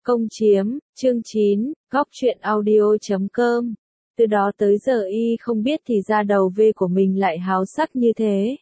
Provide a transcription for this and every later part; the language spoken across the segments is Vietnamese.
Công chiếm, chương 9, góc truyện audio.com. Từ đó tới giờ y không biết thì ra đầu V của mình lại háo sắc như thế.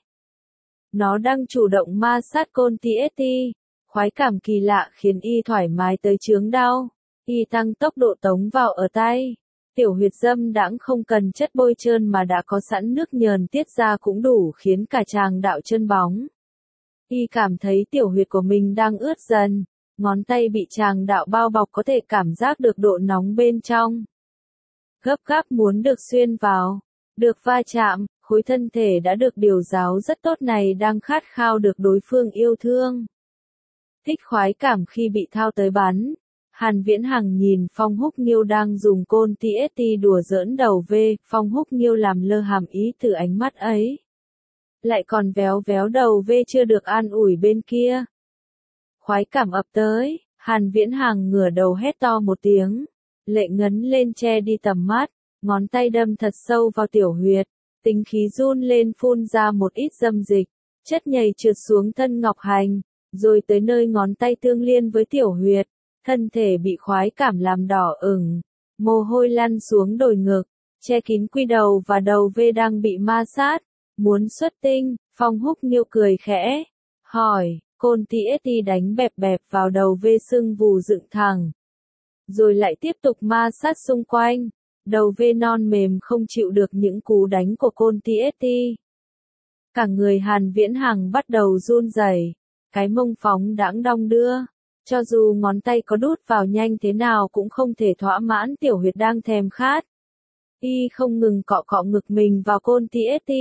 Nó đang chủ động ma sát côn TST, khoái cảm kỳ lạ khiến y thoải mái tới chướng đau. Y tăng tốc độ tống vào ở tay. Tiểu huyệt dâm đãng không cần chất bôi trơn mà đã có sẵn nước nhờn tiết ra cũng đủ khiến cả tràng đạo chân bóng. Y cảm thấy tiểu huyệt của mình đang ướt dần. Ngón tay bị tràng đạo bao bọc có thể cảm giác được độ nóng bên trong. Gấp gáp muốn được xuyên vào, được va chạm, khối thân thể đã được điều giáo rất tốt này đang khát khao được đối phương yêu thương. Thích khoái cảm khi bị thao tới bắn. Hàn Viễn Hằng nhìn Phong Húc Nghiêu đang dùng côn TST đùa giỡn đầu V, Phong Húc Nghiêu làm lơ hàm ý từ ánh mắt ấy. Lại còn véo véo đầu V chưa được an ủi bên kia. Khoái cảm ập tới, Hàn Viễn Hằng ngửa đầu hét to một tiếng. Lệ ngấn lên che đi tầm mắt, ngón tay đâm thật sâu vào tiểu huyệt, tính khí run lên phun ra một ít dâm dịch, chất nhầy trượt xuống thân ngọc hành, rồi tới nơi ngón tay tương liên với tiểu huyệt, thân thể bị khoái cảm làm đỏ ửng, mồ hôi lăn xuống đồi ngực, che kín quy đầu và đầu V đang bị ma sát, muốn xuất tinh. Phong Húc Nghiêu cười khẽ, hỏi. Côn TST đánh bẹp bẹp vào đầu V sưng vù dựng thẳng. Rồi lại tiếp tục ma sát xung quanh. Đầu V non mềm không chịu được những cú đánh của côn TST. Cả người Hàn Viễn Hằng bắt đầu run rẩy, cái mông phóng đãng đong đưa. Cho dù ngón tay có đút vào nhanh thế nào cũng không thể thỏa mãn tiểu huyệt đang thèm khát. Y không ngừng cọ cọ ngực mình vào côn TST.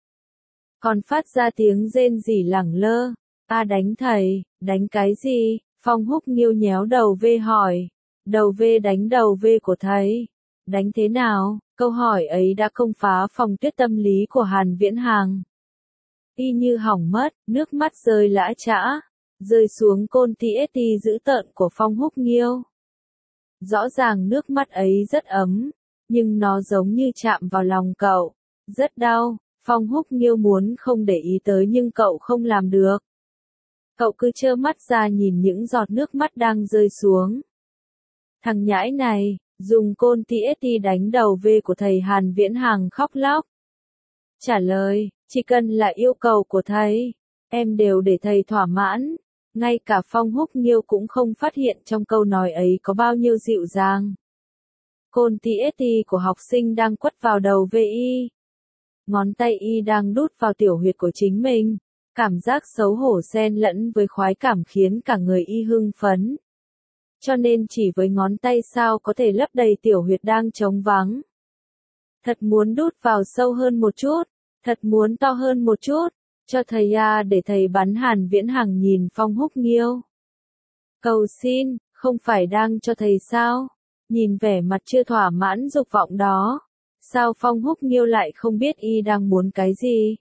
Còn phát ra tiếng rên rỉ lẳng lơ. Đánh thầy, đánh cái gì? Phong Húc Nghiêu nhéo đầu V hỏi. Đầu V đánh đầu V của thầy. Đánh thế nào? Câu hỏi ấy đã công phá phòng tuyết tâm lý của Hàn Viễn Hằng. Y như hỏng mất, nước mắt rơi lã chã, rơi xuống côn TST dữ tợn của Phong Húc Nghiêu. Rõ ràng nước mắt ấy rất ấm, nhưng nó giống như chạm vào lòng cậu. Rất đau, Phong Húc Nghiêu muốn không để ý tới nhưng cậu không làm được. Cậu cứ trơ mắt ra nhìn những giọt nước mắt đang rơi xuống. Thằng nhãi này, dùng côn TST đánh đầu V của thầy. Hàn Viễn Hằng khóc lóc. Trả lời, chỉ cần là yêu cầu của thầy, em đều để thầy thỏa mãn. Ngay cả Phong Húc Nghiêu cũng không phát hiện trong câu nói ấy có bao nhiêu dịu dàng. Côn TST của học sinh đang quất vào đầu VI. Ngón tay y đang đút vào tiểu huyệt của chính mình. Cảm giác xấu hổ xen lẫn với khoái cảm khiến cả người y hưng phấn. Cho nên chỉ với ngón tay sao có thể lấp đầy tiểu huyệt đang trống vắng. Thật muốn đút vào sâu hơn một chút, thật muốn to hơn một chút, cho thầy để thầy bắn. Hàn Viễn Hằng nhìn Phong Húc Nghiêu. Cầu xin, không phải đang cho thầy sao? Nhìn vẻ mặt chưa thỏa mãn dục vọng đó, sao Phong Húc Nghiêu lại không biết y đang muốn cái gì?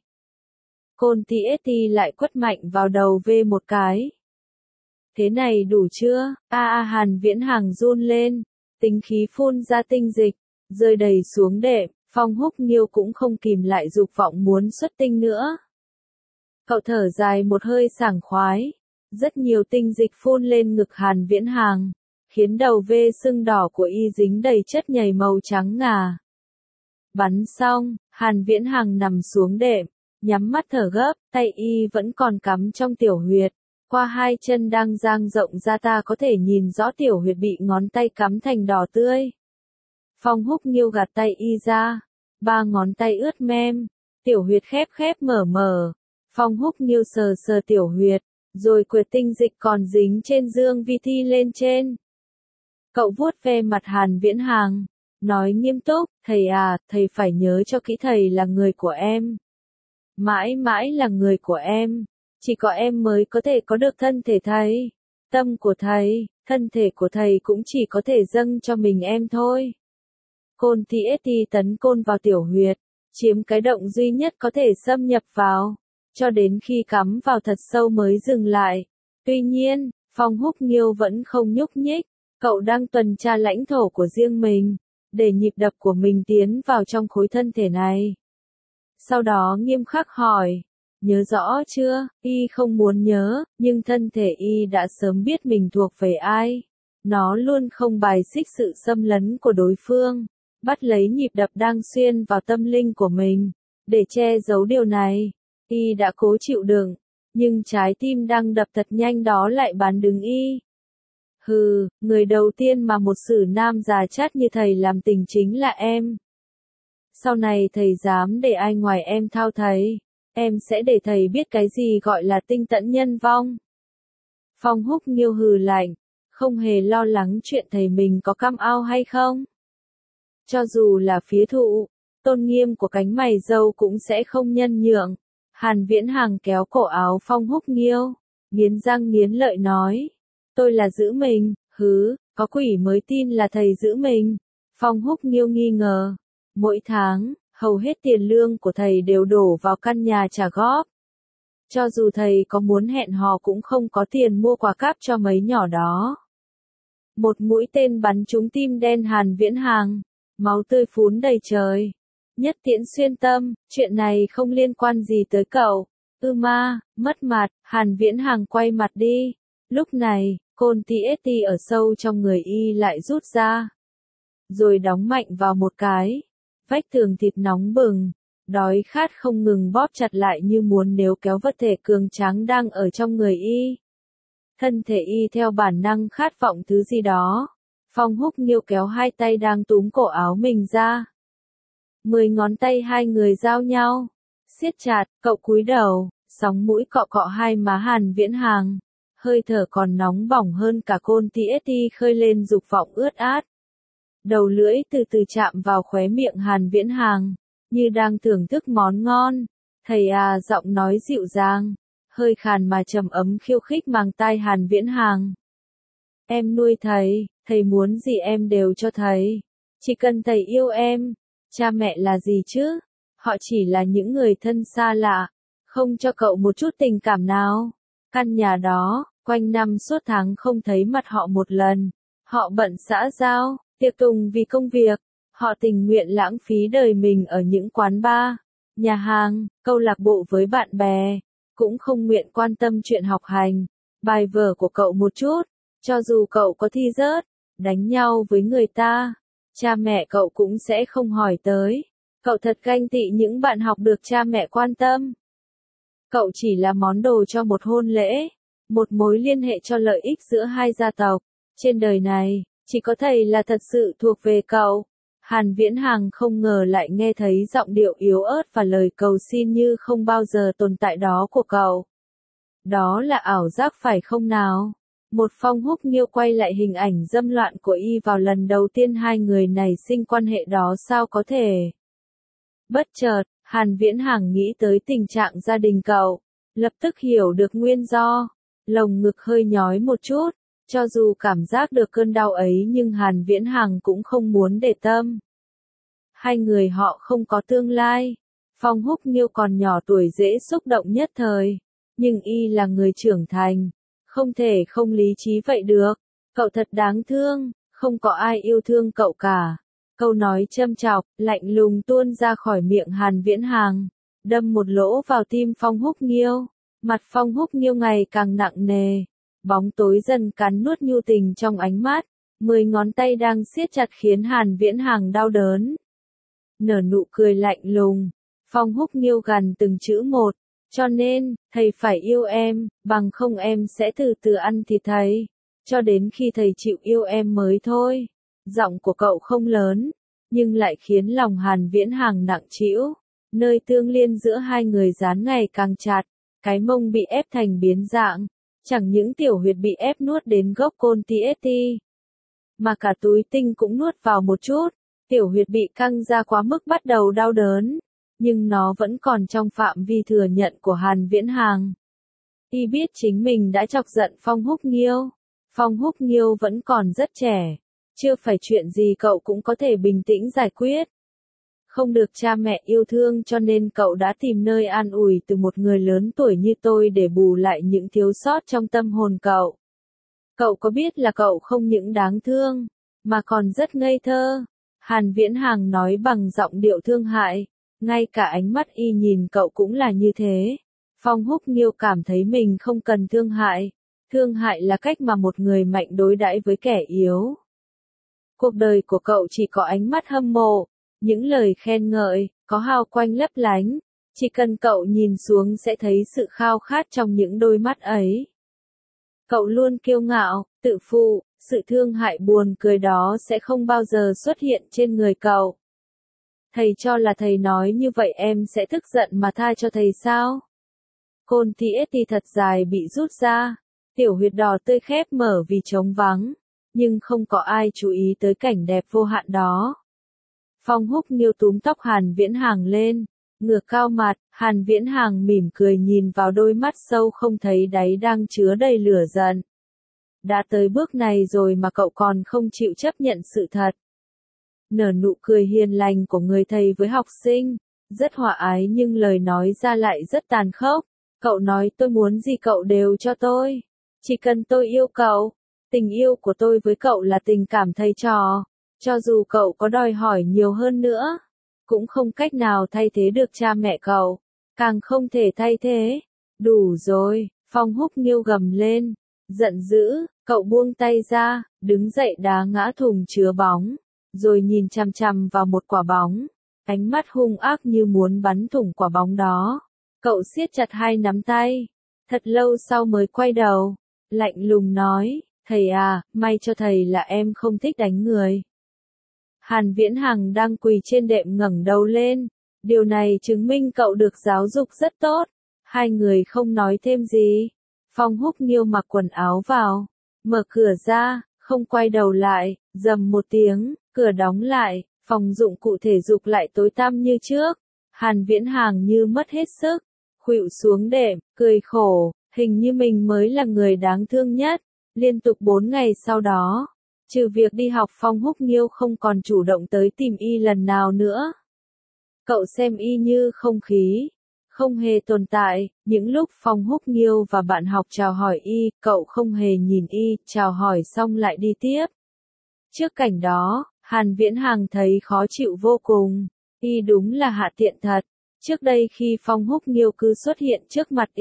Côn TST lại quất mạnh vào đầu V một cái. Thế này đủ chưa? Hàn Viễn Hằng run lên, tính khí phun ra tinh dịch, rơi đầy xuống đệm. Phong Húc Nghiêu cũng không kìm lại dục vọng muốn xuất tinh nữa. Cậu thở dài một hơi sảng khoái, rất nhiều tinh dịch phun lên ngực Hàn Viễn Hằng, khiến đầu V sưng đỏ của y dính đầy chất nhầy màu trắng ngà. Bắn xong, Hàn Viễn Hằng nằm xuống đệm, nhắm mắt thở gấp, tay y vẫn còn cắm trong tiểu huyệt. Qua hai chân đang dang rộng ra ta có thể nhìn rõ tiểu huyệt bị ngón tay cắm thành đỏ tươi. Phong Húc Nghiêu gạt tay y ra, ba ngón tay ướt mem, tiểu huyệt khép khép mở mở. Phong Húc Nghiêu sờ sờ tiểu huyệt, rồi quệt tinh dịch còn dính trên dương vi thi lên trên. Cậu vuốt ve mặt Hàn Viễn Hằng, nói nghiêm túc, thầy phải nhớ cho kỹ thầy là người của em. Mãi mãi là người của em. Chỉ có em mới có thể có được thân thể thầy. Tâm của thầy, thân thể của thầy cũng chỉ có thể dâng cho mình em thôi. Côn TST tấn côn vào tiểu huyệt, chiếm cái động duy nhất có thể xâm nhập vào, cho đến khi cắm vào thật sâu mới dừng lại. Tuy nhiên, Phong Húc Nghiêu vẫn không nhúc nhích, cậu đang tuần tra lãnh thổ của riêng mình, để nhịp đập của mình tiến vào trong khối thân thể này. Sau đó nghiêm khắc hỏi, nhớ rõ chưa? Y không muốn nhớ, nhưng thân thể y đã sớm biết mình thuộc về ai. Nó luôn không bài xích sự xâm lấn của đối phương, bắt lấy nhịp đập đang xuyên vào tâm linh của mình. Để che giấu điều này, y đã cố chịu đựng, nhưng trái tim đang đập thật nhanh đó lại bán đứng y. Hừ, người đầu tiên mà một sử nam già chát như thầy làm tình chính là em. Sau này thầy dám để ai ngoài em thao thầy, em sẽ để thầy biết cái gì gọi là tinh tẫn nhân vong. Phong Húc Nghiêu hừ lạnh, không hề lo lắng chuyện thầy mình có cam ao hay không. Cho dù là phía thụ, tôn nghiêm của cánh mày râu cũng sẽ không nhân nhượng. Hàn Viễn Hàng kéo cổ áo Phong Húc Nghiêu, nghiến răng nghiến lợi nói. Tôi là giữ mình, hứ, có quỷ mới tin là thầy giữ mình. Phong Húc Nghiêu nghi ngờ. Mỗi tháng, hầu hết tiền lương của thầy đều đổ vào căn nhà trả góp. Cho dù thầy có muốn hẹn hò cũng không có tiền mua quà cáp cho mấy nhỏ đó. Một mũi tên bắn trúng tim đen Hàn Viễn Hàng, máu tươi phún đầy trời. Nhất tiễn xuyên tâm, chuyện này không liên quan gì tới cậu. Ma, mất mặt, Hàn Viễn Hàng quay mặt đi. Lúc này, côn TST ở sâu trong người y lại rút ra. Rồi đóng mạnh vào một cái. Vách tường thịt nóng bừng. Đói khát không ngừng bóp chặt lại như muốn níu kéo vật thể cường tráng đang ở trong người y. Thân thể y theo bản năng khát vọng thứ gì đó. Phong Húc Nghiêu kéo hai tay đang túm cổ áo mình ra. 10 ngón tay hai người giao nhau, siết chặt, cậu cúi đầu, sóng mũi cọ cọ hai má Hàn Viễn Hàng, hơi thở còn nóng bỏng hơn cả côn TST khơi lên dục vọng ướt át. Đầu lưỡi từ từ chạm vào khóe miệng Hàn Viễn Hàng, như đang thưởng thức món ngon. Thầy à, giọng nói dịu dàng, hơi khàn mà trầm ấm khiêu khích màng tai Hàn Viễn Hàng. Em nuôi thầy, thầy muốn gì em đều cho thầy. Chỉ cần thầy yêu em. Cha mẹ là gì chứ? Họ chỉ là những người thân xa lạ, không cho cậu một chút tình cảm nào. Căn nhà đó, quanh năm suốt tháng không thấy mặt họ một lần. Họ bận xã giao, tiệc tùng vì công việc. Họ tình nguyện lãng phí đời mình ở những quán bar, nhà hàng, câu lạc bộ với bạn bè. Cũng không nguyện quan tâm chuyện học hành, bài vở của cậu một chút. Cho dù cậu có thi rớt, đánh nhau với người ta, cha mẹ cậu cũng sẽ không hỏi tới. Cậu thật ganh tị những bạn học được cha mẹ quan tâm. Cậu chỉ là món đồ cho một hôn lễ, một mối liên hệ cho lợi ích giữa hai gia tộc. Trên đời này, chỉ có thầy là thật sự thuộc về cậu. Hàn Viễn Hàng không ngờ lại nghe thấy giọng điệu yếu ớt và lời cầu xin như không bao giờ tồn tại đó của cậu. Đó là ảo giác phải không nào? Một Phong Húc Nghiêu quay lại hình ảnh dâm loạn của y vào lần đầu tiên hai người này sinh quan hệ đó sao có thể. Bất chợt, Hàn Viễn Hàng nghĩ tới tình trạng gia đình cậu, lập tức hiểu được nguyên do. Lồng ngực hơi nhói một chút, cho dù cảm giác được cơn đau ấy nhưng Hàn Viễn Hàng cũng không muốn để tâm. Hai người họ không có tương lai. Phong Húc Nghiêu còn nhỏ tuổi dễ xúc động nhất thời, nhưng y là người trưởng thành. Không thể không lý trí vậy được. Cậu thật đáng thương, không có ai yêu thương cậu cả. Câu nói châm chọc, lạnh lùng tuôn ra khỏi miệng Hàn Viễn Hàng, đâm một lỗ vào tim Phong Húc Nghiêu. Mặt Phong Húc Nghiêu ngày càng nặng nề, bóng tối dần cắn nuốt nhu tình trong ánh mắt. 10 ngón tay đang siết chặt khiến Hàn Viễn Hàng đau đớn. Nở nụ cười lạnh lùng, Phong Húc Nghiêu gằn từng chữ một. Cho nên, thầy phải yêu em, bằng không em sẽ từ từ ăn thịt thầy, cho đến khi thầy chịu yêu em mới thôi. Giọng của cậu không lớn, nhưng lại khiến lòng Hàn Viễn Hàng nặng trĩu. Nơi tương liên giữa hai người dán ngày càng chặt, cái mông bị ép thành biến dạng, chẳng những tiểu huyệt bị ép nuốt đến gốc côn TST, mà cả túi tinh cũng nuốt vào một chút. Tiểu huyệt bị căng ra quá mức bắt đầu đau đớn. Nhưng nó vẫn còn trong phạm vi thừa nhận của Hàn Viễn Hàng. Y biết chính mình đã chọc giận Phong Húc Nghiêu. Phong Húc Nghiêu vẫn còn rất trẻ. Chưa phải chuyện gì cậu cũng có thể bình tĩnh giải quyết. Không được cha mẹ yêu thương cho nên cậu đã tìm nơi an ủi từ một người lớn tuổi như tôi để bù lại những thiếu sót trong tâm hồn cậu. Cậu có biết là cậu không những đáng thương, mà còn rất ngây thơ. Hàn Viễn Hàng nói bằng giọng điệu thương hại. Ngay cả ánh mắt y nhìn cậu cũng là như thế. Phong Húc Nghiêu cảm thấy mình không cần thương hại. Thương hại là cách mà một người mạnh đối đãi với kẻ yếu. Cuộc đời của cậu chỉ có ánh mắt hâm mộ, những lời khen ngợi, có hào quang lấp lánh. Chỉ cần cậu nhìn xuống sẽ thấy sự khao khát trong những đôi mắt ấy. Cậu luôn kiêu ngạo, tự phụ, sự thương hại buồn cười đó sẽ không bao giờ xuất hiện trên người cậu. Thầy cho là thầy nói như vậy em sẽ tức giận mà tha cho thầy sao? Côn TST thật dài bị rút ra, tiểu huyệt đỏ tươi khép mở vì trống vắng, nhưng không có ai chú ý tới cảnh đẹp vô hạn đó. Phong Húc Nghiêu túm tóc Hàn Viễn Hàng lên, ngửa cao mặt, Hàn Viễn Hàng mỉm cười nhìn vào đôi mắt sâu không thấy đáy đang chứa đầy lửa giận. Đã tới bước này rồi mà cậu còn không chịu chấp nhận sự thật. Nở nụ cười hiền lành của người thầy với học sinh, rất hòa ái nhưng lời nói ra lại rất tàn khốc. Cậu nói tôi muốn gì cậu đều cho tôi. Chỉ cần tôi yêu cậu. Tình yêu của tôi với cậu là tình cảm thầy trò. Cho dù cậu có đòi hỏi nhiều hơn nữa, cũng không cách nào thay thế được cha mẹ cậu. Càng không thể thay thế. Đủ rồi, Phong Húc Nghiêu gầm lên. Giận dữ, cậu buông tay ra, đứng dậy đá ngã thùng chứa bóng. Rồi nhìn chằm chằm vào một quả bóng. Ánh mắt hung ác như muốn bắn thủng quả bóng đó. Cậu siết chặt hai nắm tay. Thật lâu sau mới quay đầu. Lạnh lùng nói, thầy à, may cho thầy là em không thích đánh người. Hàn Viễn Hằng đang quỳ trên đệm ngẩng đầu lên. Điều này chứng minh cậu được giáo dục rất tốt. Hai người không nói thêm gì. Phong Húc Nghiêu mặc quần áo vào. Mở cửa ra, không quay đầu lại, rầm một tiếng, cửa đóng lại, phòng dụng cụ thể dục lại tối tăm như trước. Hàn Viễn Hàng như mất hết sức, khuỵu xuống đệm, cười khổ, hình như mình mới là người đáng thương nhất. Liên tục 4 ngày sau đó, trừ việc đi học Phong Húc Nghiêu không còn chủ động tới tìm y lần nào nữa. Cậu xem y như không khí, không hề tồn tại. Những lúc Phong Húc Nghiêu và bạn học chào hỏi y, cậu không hề nhìn y, chào hỏi xong lại đi tiếp. Trước cảnh đó, Hàn Viễn Hàng thấy khó chịu vô cùng. Y đúng là hạ tiện thật. Trước đây khi Phong Húc Nghiêu cứ xuất hiện trước mặt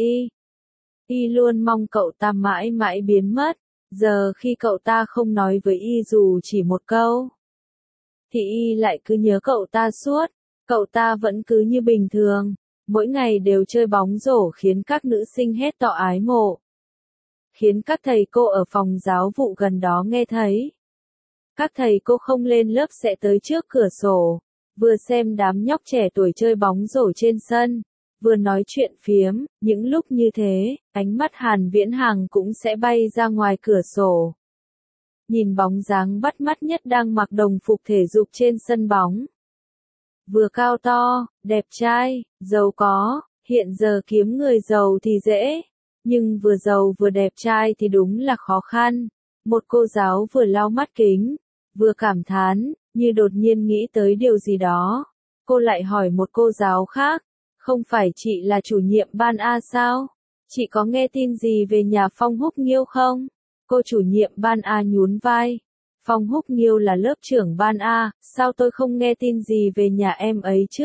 y luôn mong cậu ta mãi mãi biến mất. Giờ khi cậu ta không nói với y dù chỉ một câu, thì y lại cứ nhớ cậu ta suốt. Cậu ta vẫn cứ như bình thường, mỗi ngày đều chơi bóng rổ khiến các nữ sinh hét to ái mộ. Khiến các thầy cô ở phòng giáo vụ gần đó nghe thấy. Các thầy cô không lên lớp sẽ tới trước cửa sổ, vừa xem đám nhóc trẻ tuổi chơi bóng rổ trên sân, vừa nói chuyện phiếm. Những lúc như thế, ánh mắt Hàn Viễn Hàng cũng sẽ bay ra ngoài cửa sổ. Nhìn bóng dáng bắt mắt nhất đang mặc đồng phục thể dục trên sân bóng. Vừa cao to, đẹp trai, giàu có, hiện giờ kiếm người giàu thì dễ, nhưng vừa giàu vừa đẹp trai thì đúng là khó khăn. Một cô giáo vừa lau mắt kính, vừa cảm thán, như đột nhiên nghĩ tới điều gì đó. Cô lại hỏi một cô giáo khác, không phải chị là chủ nhiệm ban A sao? Chị có nghe tin gì về nhà Phong Húc Nghiêu không? Cô chủ nhiệm ban A nhún vai. Phong Húc Nghiêu là lớp trưởng ban A, sao tôi không nghe tin gì về nhà em ấy chứ?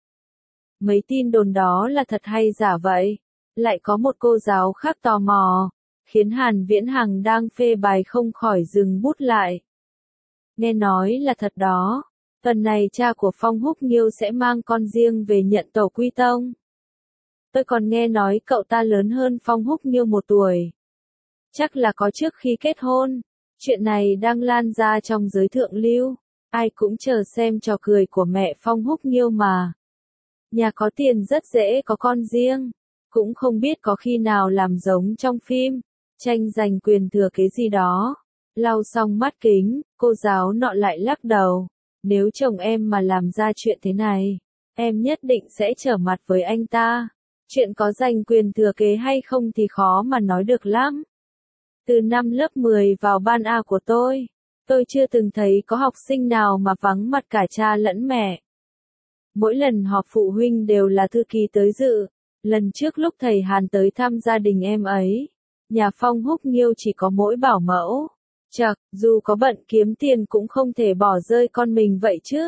Mấy tin đồn đó là thật hay giả vậy? Lại có một cô giáo khác tò mò, khiến Hàn Viễn Hằng đang phê bài không khỏi dừng bút lại. Nghe nói là thật đó, tuần này cha của Phong Húc Nghiêu sẽ mang con riêng về nhận tổ quy tông. Tôi còn nghe nói cậu ta lớn hơn Phong Húc Nghiêu 1 tuổi. Chắc là có trước khi kết hôn. Chuyện này đang lan ra trong giới thượng lưu. Ai cũng chờ xem trò cười của mẹ Phong Húc Nghiêu mà. Nhà có tiền rất dễ có con riêng. Cũng không biết có khi nào làm giống trong phim, tranh giành quyền thừa kế gì đó. Lau xong mắt kính, cô giáo nọ lại lắc đầu. Nếu chồng em mà làm ra chuyện thế này, em nhất định sẽ trở mặt với anh ta. Chuyện có giành quyền thừa kế hay không thì khó mà nói được lắm. Từ năm lớp 10 vào ban A của tôi chưa từng thấy có học sinh nào mà vắng mặt cả cha lẫn mẹ. Mỗi lần họp phụ huynh đều là thư ký tới dự. Lần trước lúc thầy Hàn tới thăm gia đình em ấy, nhà Phong Húc Nghiêu chỉ có mỗi bảo mẫu. Chậc, dù có bận kiếm tiền cũng không thể bỏ rơi con mình vậy chứ.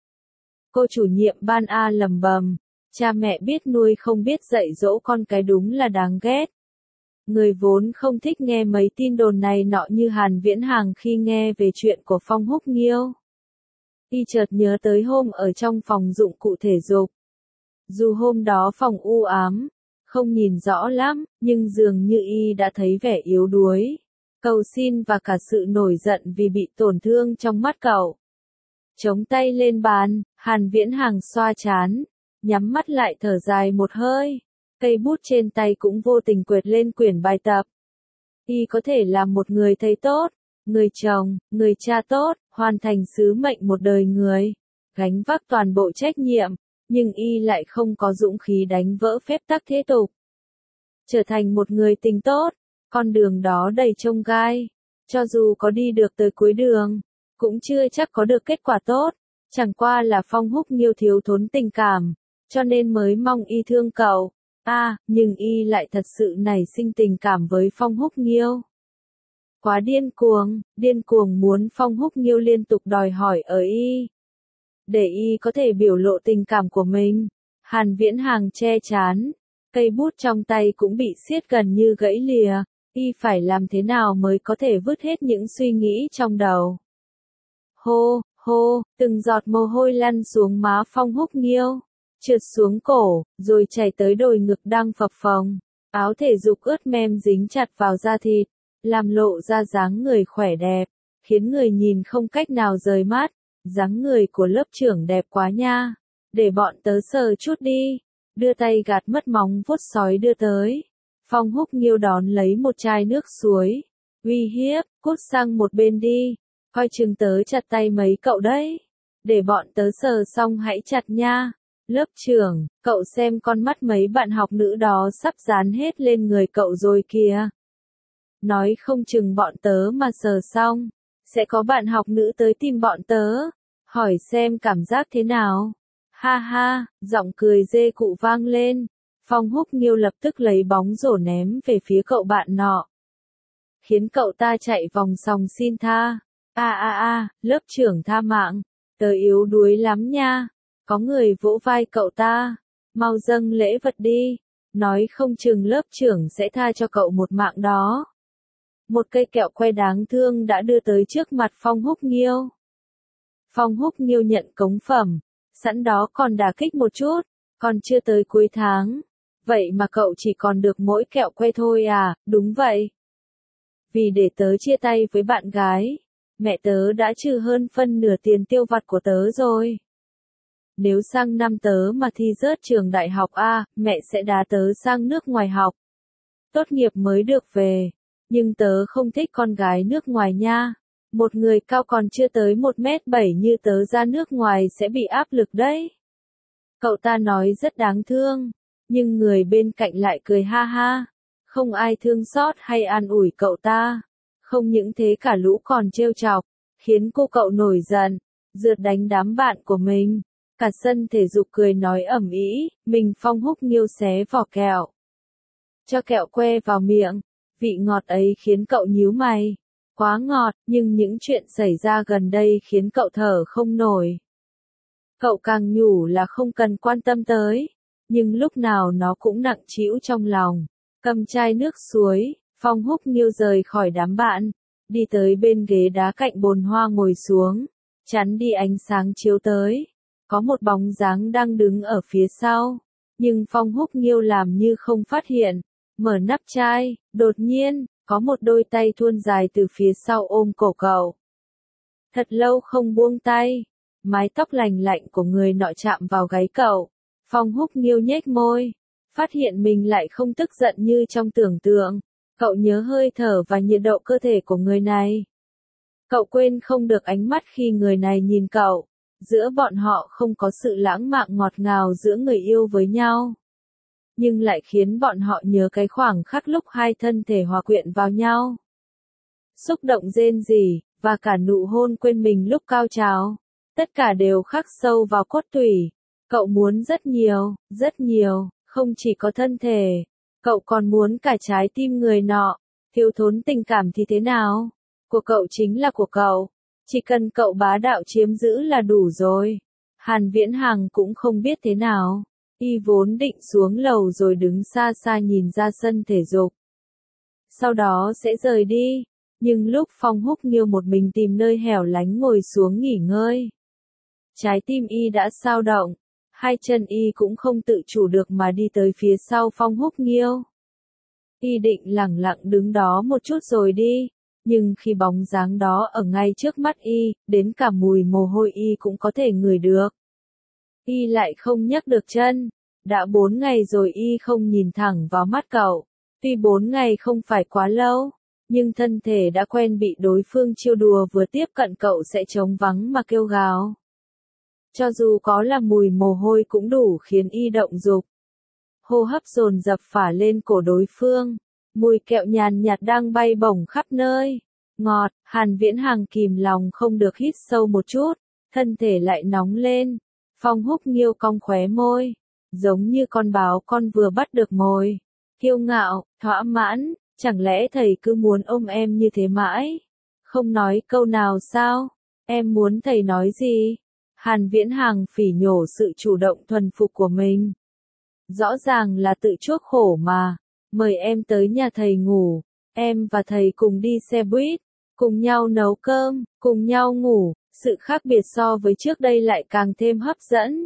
Cô chủ nhiệm ban A lầm bầm, cha mẹ biết nuôi không biết dạy dỗ con cái đúng là đáng ghét. Người vốn không thích nghe mấy tin đồn này nọ như Hàn Viễn Hàng khi nghe về chuyện của Phong Húc Nghiêu. Y chợt nhớ tới hôm ở trong phòng dụng cụ thể dục. Dù hôm đó phòng u ám, không nhìn rõ lắm, nhưng dường như Y đã thấy vẻ yếu đuối, cầu xin và cả sự nổi giận vì bị tổn thương trong mắt cậu. Chống tay lên bàn, Hàn Viễn Hàng xoa trán, nhắm mắt lại thở dài một hơi. Cây bút trên tay cũng vô tình quệt lên quyển bài tập. Y có thể là một người thầy tốt, người chồng, người cha tốt, hoàn thành sứ mệnh một đời người, gánh vác toàn bộ trách nhiệm, nhưng Y lại không có dũng khí đánh vỡ phép tắc thế tục. Trở thành một người tình tốt, con đường đó đầy chông gai, cho dù có đi được tới cuối đường, cũng chưa chắc có được kết quả tốt, chẳng qua là Phong Húc Nghiêu thiếu thốn tình cảm, cho nên mới mong Y thương cậu. Nhưng Y lại thật sự nảy sinh tình cảm với Phong Húc Nghiêu. Quá điên cuồng muốn Phong Húc Nghiêu liên tục đòi hỏi ở Y. Để Y có thể biểu lộ tình cảm của mình, Hàn Viễn Hàng che chán, cây bút trong tay cũng bị siết gần như gãy lìa, Y phải làm thế nào mới có thể vứt hết những suy nghĩ trong đầu. Hô, hô, từng giọt mồ hôi lăn xuống má Phong Húc Nghiêu, trượt xuống cổ, rồi chảy tới đồi ngực đang phập phồng. Áo thể dục ướt mem dính chặt vào da thịt, làm lộ ra dáng người khỏe đẹp, khiến người nhìn không cách nào rời mắt. Dáng người của lớp trưởng đẹp quá nha, để bọn tớ sờ chút đi. Đưa tay gạt mất móng vuốt sói đưa tới. Phong Húc Nghiêu đón lấy một chai nước suối, uy hiếp, cút sang một bên đi, coi chừng tớ chặt tay mấy cậu đấy. Để bọn tớ sờ xong hãy chặt nha. Lớp trưởng, cậu xem con mắt mấy bạn học nữ đó sắp dán hết lên người cậu rồi kìa. Nói không chừng bọn tớ mà sờ xong, sẽ có bạn học nữ tới tìm bọn tớ, hỏi xem cảm giác thế nào. Ha ha, giọng cười dê cụ vang lên. Phong Húc Nghiêu lập tức lấy bóng rổ ném về phía cậu bạn nọ, khiến cậu ta chạy vòng sòng xin tha. Lớp trưởng tha mạng, tớ yếu đuối lắm nha. Có người vỗ vai cậu ta, mau dâng lễ vật đi, nói không chừng lớp trưởng sẽ tha cho cậu một mạng đó. Một cây kẹo que đáng thương đã đưa tới trước mặt Phong Húc Nghiêu. Phong Húc Nghiêu nhận cống phẩm, sẵn đó còn đả kích một chút, còn chưa tới cuối tháng. Vậy mà cậu chỉ còn được mỗi kẹo que thôi à? Đúng vậy. Vì để tớ chia tay với bạn gái, mẹ tớ đã trừ hơn phân nửa tiền tiêu vặt của tớ rồi. Nếu sang năm tớ mà thi rớt trường đại học mẹ sẽ đá tớ sang nước ngoài học. Tốt nghiệp mới được về. Nhưng tớ không thích con gái nước ngoài nha. Một người cao còn chưa tới 1m7 như tớ ra nước ngoài sẽ bị áp lực đấy. Cậu ta nói rất đáng thương, nhưng người bên cạnh lại cười ha ha. Không ai thương xót hay an ủi cậu ta. Không những thế cả lũ còn trêu chọc, khiến cô cậu nổi giận, rượt đánh đám bạn của mình. Cả sân thể dục cười nói ầm ĩ, mình Phong Húc Nghiêu xé vỏ kẹo, cho kẹo que vào miệng. Vị ngọt ấy khiến cậu nhíu mày. Quá ngọt, nhưng những chuyện xảy ra gần đây khiến cậu thở không nổi. Cậu càng nhủ là không cần quan tâm tới, nhưng lúc nào nó cũng nặng trĩu trong lòng. Cầm chai nước suối, Phong Húc Nghiêu rời khỏi đám bạn, đi tới bên ghế đá cạnh bồn hoa ngồi xuống, chắn đi ánh sáng chiếu tới. Có một bóng dáng đang đứng ở phía sau, nhưng Phong Húc Nghiêu làm như không phát hiện. Mở nắp chai, đột nhiên, có một đôi tay thuôn dài từ phía sau ôm cổ cậu. Thật lâu không buông tay, mái tóc lành lạnh của người nọ chạm vào gáy cậu. Phong Húc Nghiêu nhếch môi, phát hiện mình lại không tức giận như trong tưởng tượng. Cậu nhớ hơi thở và nhiệt độ cơ thể của người này. Cậu quên không được ánh mắt khi người này nhìn cậu. Giữa bọn họ không có sự lãng mạn ngọt ngào giữa người yêu với nhau, nhưng lại khiến bọn họ nhớ cái khoảng khắc lúc hai thân thể hòa quyện vào nhau. Xúc động rên rỉ, và cả nụ hôn quên mình lúc cao trào. Tất cả đều khắc sâu vào cốt tủy. Cậu muốn rất nhiều, không chỉ có thân thể. Cậu còn muốn cả trái tim người nọ. Thiếu thốn tình cảm thì thế nào? Của cậu chính là của cậu. Chỉ cần cậu bá đạo chiếm giữ là đủ rồi. Hàn Viễn Hàng cũng không biết thế nào. Y vốn định xuống lầu rồi đứng xa xa nhìn ra sân thể dục. sau đó sẽ rời đi. Nhưng lúc Phong Húc Nghiêu một mình tìm nơi hẻo lánh ngồi xuống nghỉ ngơi, trái tim y đã xao động, hai chân y cũng không tự chủ được mà đi tới phía sau Phong Húc Nghiêu. Y định lẳng lặng đứng đó một chút rồi đi, nhưng khi bóng dáng đó ở ngay trước mắt y, đến cả mùi mồ hôi y cũng có thể ngửi được. Y lại không nhấc được chân, đã 4 ngày rồi y không nhìn thẳng vào mắt cậu. Tuy 4 ngày không phải quá lâu, nhưng thân thể đã quen bị đối phương trêu đùa, vừa tiếp cận cậu sẽ trống vắng mà kêu gào. Cho dù có là mùi mồ hôi cũng đủ khiến y động dục. Hô hấp dồn dập phả lên cổ đối phương, mùi kẹo nhàn nhạt đang bay bổng khắp nơi. Ngọt, Hàn Viễn Hàng kìm lòng không được hít sâu một chút, thân thể lại nóng lên. Phong Húc Nghiêu cong khóe môi, giống như con báo con vừa bắt được mồi. Kiêu ngạo, thỏa mãn, chẳng lẽ thầy cứ muốn ôm em như thế mãi? Không nói câu nào sao? Em muốn thầy nói gì? Hàn Viễn Hàng phỉ nhổ sự chủ động thuần phục của mình. Rõ ràng là tự chuốc khổ mà. Mời em tới nhà thầy ngủ, em và thầy cùng đi xe buýt, cùng nhau nấu cơm, cùng nhau ngủ, sự khác biệt so với trước đây lại càng thêm hấp dẫn.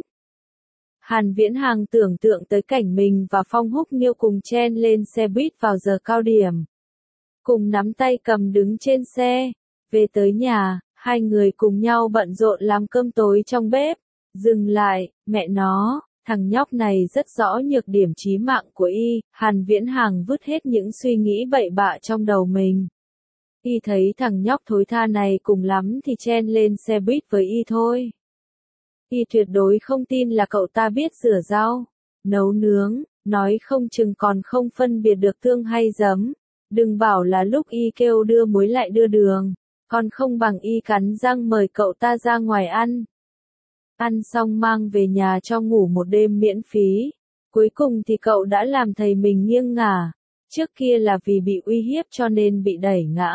Hàn Viễn Hàng tưởng tượng tới cảnh mình và Phong Húc Nghiêu cùng chen lên xe buýt vào giờ cao điểm. Cùng nắm tay cầm đứng trên xe, về tới nhà, hai người cùng nhau bận rộn làm cơm tối trong bếp. Dừng lại, mẹ nó, thằng nhóc này rất rõ nhược điểm chí mạng của y. Hàn Viễn Hàng vứt hết những suy nghĩ bậy bạ trong đầu mình. Y thấy thằng nhóc thối tha này cùng lắm thì chen lên xe buýt với y thôi. Y tuyệt đối không tin là cậu ta biết rửa rau, nấu nướng, nói không chừng còn không phân biệt được tương hay giấm. Đừng bảo là lúc y kêu đưa muối lại đưa đường, còn không bằng y cắn răng mời cậu ta ra ngoài ăn. Ăn xong mang về nhà cho ngủ một đêm miễn phí. Cuối cùng thì cậu đã làm thầy mình nghiêng ngả. Trước kia là vì bị uy hiếp cho nên bị đẩy ngã.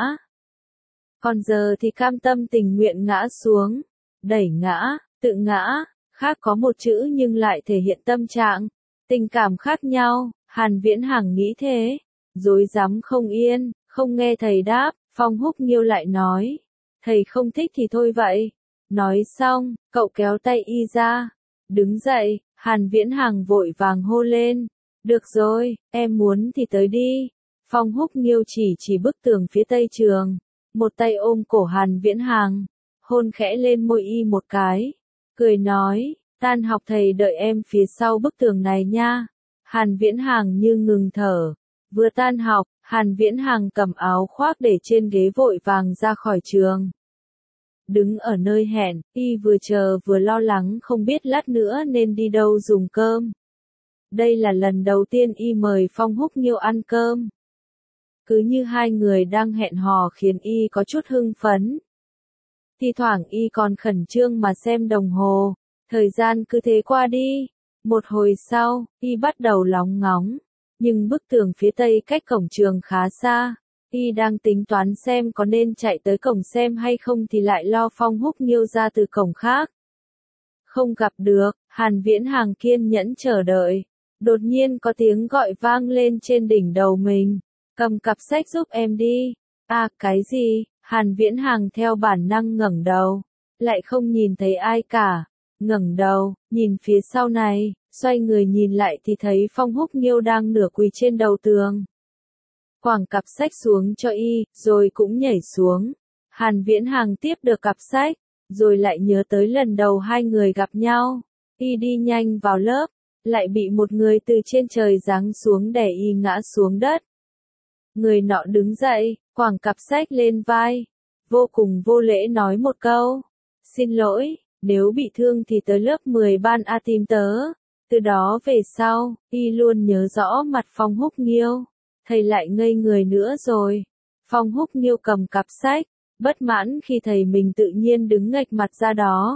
Còn giờ thì cam tâm tình nguyện ngã xuống. Đẩy ngã, tự ngã, khác có một chữ nhưng lại thể hiện tâm trạng, tình cảm khác nhau. Hàn Viễn Hàng nghĩ thế. Rối rắm không yên, không nghe thầy đáp. Phong Húc Nghiêu lại nói. Thầy không thích thì thôi vậy. Nói xong, cậu kéo tay y ra. Đứng dậy, Hàn Viễn Hàng vội vàng hô lên. Được rồi, em muốn thì tới đi. Phong Húc Nghiêu chỉ bức tường phía tây trường. Một tay ôm cổ Hàn Viễn Hàng. Hôn khẽ lên môi y một cái. Cười nói, tan học thầy đợi em phía sau bức tường này nha. Hàn Viễn Hàng như ngừng thở. Vừa tan học, Hàn Viễn Hàng cầm áo khoác để trên ghế vội vàng ra khỏi trường. Đứng ở nơi hẹn, y vừa chờ vừa lo lắng không biết lát nữa nên đi đâu dùng cơm. Đây là lần đầu tiên y mời Phong Húc Nghiêu ăn cơm. Cứ như hai người đang hẹn hò khiến y có chút hưng phấn. Thi thoảng y còn khẩn trương mà xem đồng hồ, thời gian cứ thế qua đi. Một hồi sau, y bắt đầu lóng ngóng, nhưng bức tường phía tây cách cổng trường khá xa. Y đang tính toán xem có nên chạy tới cổng xem hay không thì lại lo Phong Húc Nghiêu ra từ cổng khác. Không gặp được, Hàn Viễn Hàng kiên nhẫn chờ đợi. Đột nhiên có tiếng gọi vang lên trên đỉnh đầu mình. Cầm cặp sách giúp em đi. À, cái gì? Hàn Viễn Hàng theo bản năng ngẩng đầu. Lại không nhìn thấy ai cả. Ngẩng đầu, nhìn phía sau này, xoay người nhìn lại thì thấy Phong Húc Nghiêu đang nửa quỳ trên đầu tường. Quẳng cặp sách xuống cho y, rồi cũng nhảy xuống. Hàn Viễn Hàng tiếp được cặp sách, rồi lại nhớ tới lần đầu hai người gặp nhau. Y đi nhanh vào lớp, lại bị một người từ trên trời giáng xuống đè y ngã xuống đất. Người nọ đứng dậy, quẳng cặp sách lên vai, vô cùng vô lễ nói một câu. Xin lỗi, nếu bị thương thì tới lớp 10 ban A tìm tớ. Từ đó về sau, y luôn nhớ rõ mặt Phong Húc Nghiêu. Thầy lại ngây người nữa rồi. Phong Húc Nghiêu cầm cặp sách, bất mãn khi thầy mình tự nhiên đứng nghệch mặt ra đó.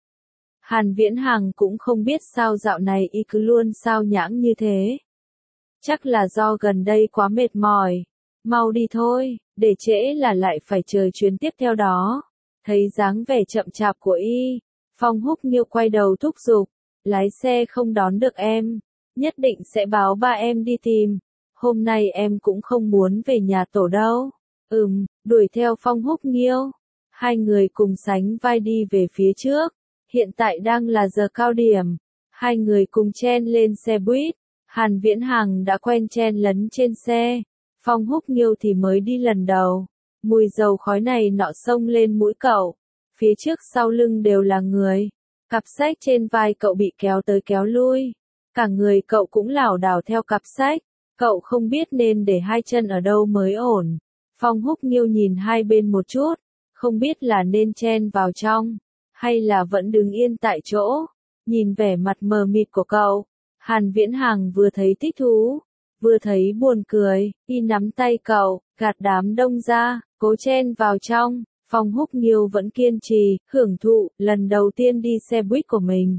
Hàn Viễn Hàng cũng không biết sao dạo này y cứ luôn sao nhãng như thế. Chắc là do gần đây quá mệt mỏi. Mau đi thôi, để trễ là lại phải chờ chuyến tiếp theo đó. Thấy dáng vẻ chậm chạp của y, Phong Húc Nghiêu quay đầu thúc giục. Lái xe không đón được em, nhất định sẽ báo ba em đi tìm. hôm nay em cũng không muốn về nhà tổ đâu. Đuổi theo Phong Húc Nghiêu. Hai người cùng sánh vai đi về phía trước. Hiện tại đang là giờ cao điểm. Hai người cùng chen lên xe buýt. Hàn Viễn Hằng đã quen chen lấn trên xe. Phong Húc Nghiêu thì mới đi lần đầu. Mùi dầu khói này nọ xông lên mũi cậu. Phía trước sau lưng đều là người. Cặp sách trên vai cậu bị kéo tới kéo lui. Cả người cậu cũng lảo đảo theo cặp sách. Cậu không biết nên để hai chân ở đâu mới ổn. Phong Húc Nghiêu nhìn hai bên một chút. Không biết là nên chen vào trong. Hay là vẫn đứng yên tại chỗ. Nhìn vẻ mặt mờ mịt của cậu. Hàn Viễn Hằng vừa thấy thích thú. Vừa thấy buồn cười. Y nắm tay cậu. Gạt đám đông ra. Cố chen vào trong. Phong Húc Nghiêu vẫn kiên trì. Hưởng thụ. Lần đầu tiên đi xe buýt của mình.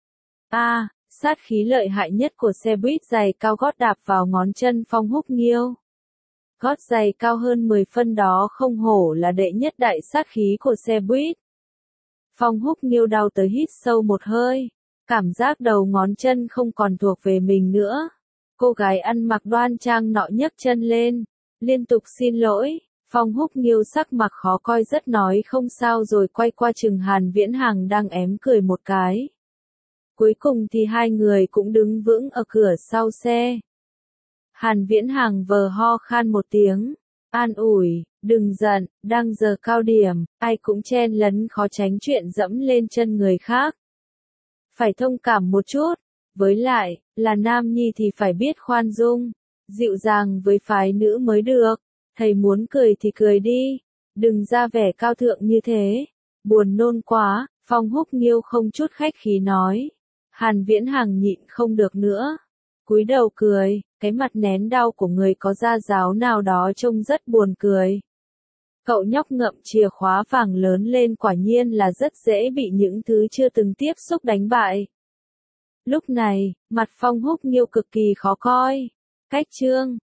Sát khí lợi hại nhất của xe buýt giày cao gót đạp vào ngón chân Phong Húc Nghiêu. Gót giày cao hơn 10 phân đó không hổ là đệ nhất đại sát khí của xe buýt. Phong Húc Nghiêu đau tới hít sâu một hơi. Cảm giác đầu ngón chân không còn thuộc về mình nữa. Cô gái ăn mặc đoan trang nọ nhấc chân lên. Liên tục xin lỗi. Phong Húc Nghiêu sắc mặt khó coi rất nói không sao rồi quay qua chừng Hàn Viễn Hằng đang ém cười một cái. Cuối cùng thì hai người cũng đứng vững ở cửa sau xe. Hàn Viễn Hằng vờ ho khan một tiếng. An ủi, đừng giận, đang giờ cao điểm, ai cũng chen lấn khó tránh chuyện dẫm lên chân người khác. Phải thông cảm một chút, với lại, là nam nhi thì phải biết khoan dung, dịu dàng với phái nữ mới được. Thầy muốn cười thì cười đi, đừng ra vẻ cao thượng như thế. Buồn nôn quá, Phong Húc Nghiêu không chút khách khí nói. Hàn Viễn Hằng nhịn không được nữa. Cúi đầu cười, cái mặt nén đau của người có da giáo nào đó trông rất buồn cười. Cậu nhóc ngậm chìa khóa vàng lớn lên quả nhiên là rất dễ bị những thứ chưa từng tiếp xúc đánh bại. Lúc này, mặt Phong Húc Nghiêu cực kỳ khó coi. Cách chương